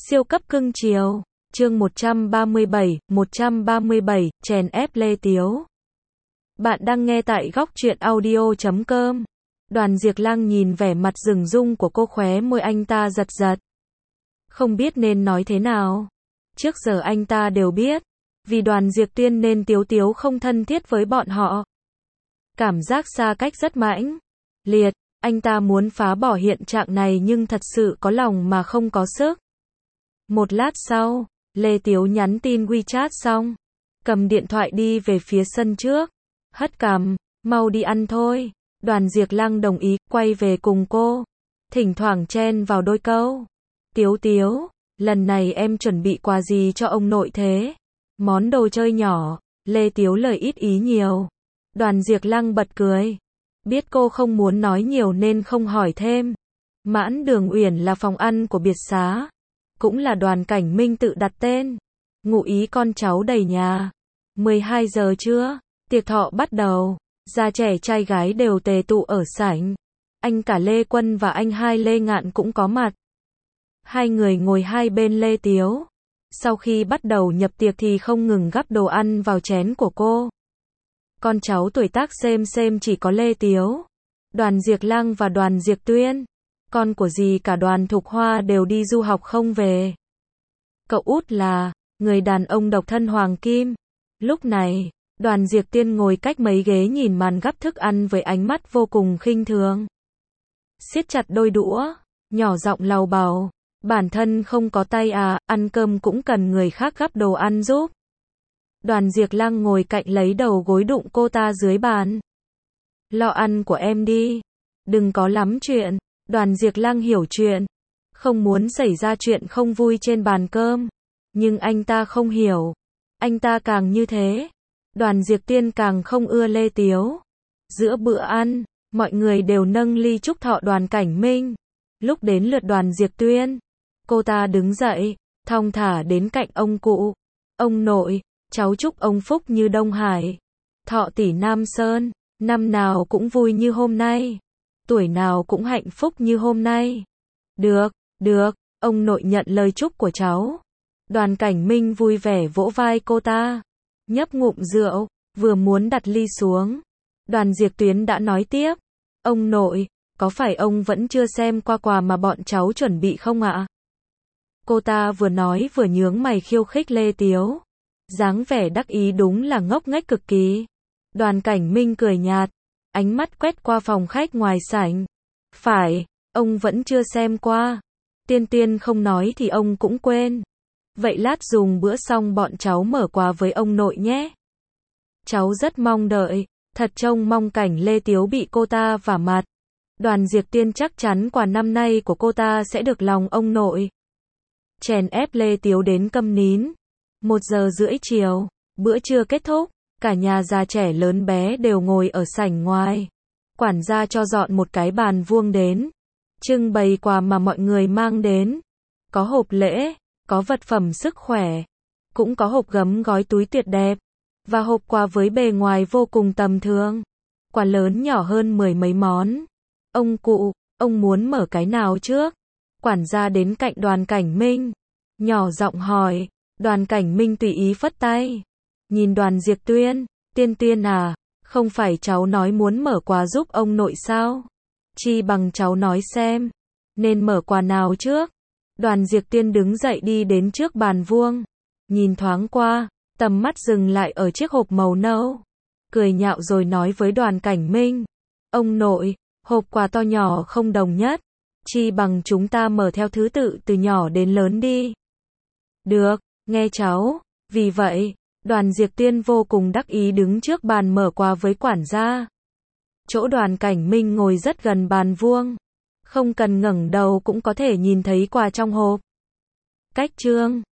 Siêu cấp cưng chiều. Chương 137, chèn ép Lê Tiếu. Bạn đang nghe tại góc truyện audio.com. Đoàn Diệc Lăng nhìn vẻ mặt dửng dưng của cô, khóe môi anh ta giật giật. Không biết nên nói thế nào. Trước giờ anh ta đều biết, vì Đoàn Diệc Tuyên nên Tiếu Tiếu không thân thiết với bọn họ. Cảm giác xa cách rất mãnh liệt, anh ta muốn phá bỏ hiện trạng này nhưng thật sự có lòng mà không có sức. Một lát sau, Lê Tiếu nhắn tin WeChat xong, cầm điện thoại đi về phía sân trước, hất cằm, mau đi ăn thôi. Đoàn Diệc Lăng đồng ý, quay về cùng cô, thỉnh thoảng chen vào đôi câu. Tiếu Tiếu, lần này em chuẩn bị quà gì cho ông nội thế? Món đồ chơi nhỏ. Lê Tiếu lời ít ý nhiều. Đoàn Diệc Lăng bật cười. Biết cô không muốn nói nhiều nên không hỏi thêm. Mãn Đường Uyển là phòng ăn của biệt xá, cũng là Đoàn Cảnh Minh tự đặt tên. Ngụ ý con cháu đầy nhà. 12 giờ trưa, tiệc thọ bắt đầu. Già trẻ trai gái đều tề tụ ở sảnh. Anh cả Lê Quân và anh hai Lê Ngạn cũng có mặt. Hai người ngồi hai bên Lê Tiếu. Sau khi bắt đầu nhập tiệc thì không ngừng gắp đồ ăn vào chén của cô. Con cháu tuổi tác xem chỉ có Lê Tiếu, Đoàn Diệc Lăng và Đoàn Diệc Tuyên. Con của dì cả Đoàn Thục Hoa đều đi du học không về. Cậu út là người đàn ông độc thân Hoàng Kim. Lúc này, Đoàn Diệc Tuyên ngồi cách mấy ghế nhìn màn gắp thức ăn với ánh mắt vô cùng khinh thường. Siết chặt đôi đũa, nhỏ giọng lầu bầu. Bản thân không có tay à, ăn cơm cũng cần người khác gắp đồ ăn giúp. Đoàn Diệc Lăng ngồi cạnh lấy đầu gối đụng cô ta dưới bàn. Lo ăn của em đi. Đừng có lắm chuyện. Đoàn Diệc Lăng hiểu chuyện. Không muốn xảy ra chuyện không vui trên bàn cơm. Nhưng anh ta không hiểu. Anh ta càng như thế, Đoàn Diệc Tuyên càng không ưa Lê Tiếu. Giữa bữa ăn, mọi người đều nâng ly chúc thọ Đoàn Cảnh Minh. Lúc đến lượt Đoàn Diệc Tuyên, cô ta đứng dậy, thong thả đến cạnh ông cụ. Ông nội, cháu chúc ông phúc như Đông Hải, thọ tỷ Nam Sơn, năm nào cũng vui như hôm nay, tuổi nào cũng hạnh phúc như hôm nay. Được, ông nội nhận lời chúc của cháu. Đoàn Cảnh Minh vui vẻ vỗ vai cô ta, nhấp ngụm rượu, vừa muốn đặt ly xuống. Đoàn Diệc Tuyên đã nói tiếp, ông nội, có phải ông vẫn chưa xem qua quà mà bọn cháu chuẩn bị không ạ? Cô ta vừa nói vừa nhướng mày khiêu khích Lê Tiếu. Dáng vẻ đắc ý đúng là ngốc nghếch cực kỳ. Đoàn Cảnh Minh cười nhạt, ánh mắt quét qua phòng khách ngoài sảnh. Phải, ông vẫn chưa xem qua. Tiên không nói thì ông cũng quên. Vậy lát dùng bữa xong bọn cháu mở quà với ông nội nhé. Cháu rất mong đợi, thật trông mong cảnh Lê Tiếu bị cô ta vả mặt. Đoàn Diệc Tuyên chắc chắn quà năm nay của cô ta sẽ được lòng ông nội. Chèn ép Lê Tiếu đến câm nín. 1:30 chiều, bữa trưa kết thúc, cả nhà già trẻ lớn bé đều ngồi ở sảnh ngoài. Quản gia cho dọn một cái bàn vuông đến, trưng bày quà mà mọi người mang đến. Có hộp lễ, có vật phẩm sức khỏe, cũng có hộp gấm gói túi tuyệt đẹp, và hộp quà với bề ngoài vô cùng tầm thường. Quà lớn nhỏ hơn 10 mấy món. Ông cụ, ông muốn mở cái nào trước? Quản gia đến cạnh Đoàn Cảnh Minh, nhỏ giọng hỏi. Đoàn Cảnh Minh tùy ý phất tay. Nhìn Đoàn Diệc Tuyên, Tiên à, không phải cháu nói muốn mở quà giúp ông nội sao? Chi bằng cháu nói xem, nên mở quà nào trước? Đoàn Diệc Tuyên đứng dậy đi đến trước bàn vuông, nhìn thoáng qua, tầm mắt dừng lại ở chiếc hộp màu nâu. Cười nhạo rồi nói với Đoàn Cảnh Minh, ông nội, hộp quà to nhỏ không đồng nhất. Chi bằng chúng ta mở theo thứ tự từ nhỏ đến lớn đi. Được, nghe cháu. Vì vậy, Đoàn Diệc Tuyên vô cùng đắc ý đứng trước bàn mở quà với quản gia. Chỗ Đoàn Cảnh Minh ngồi rất gần bàn vuông, không cần ngẩng đầu cũng có thể nhìn thấy quà trong hộp. Cách trương,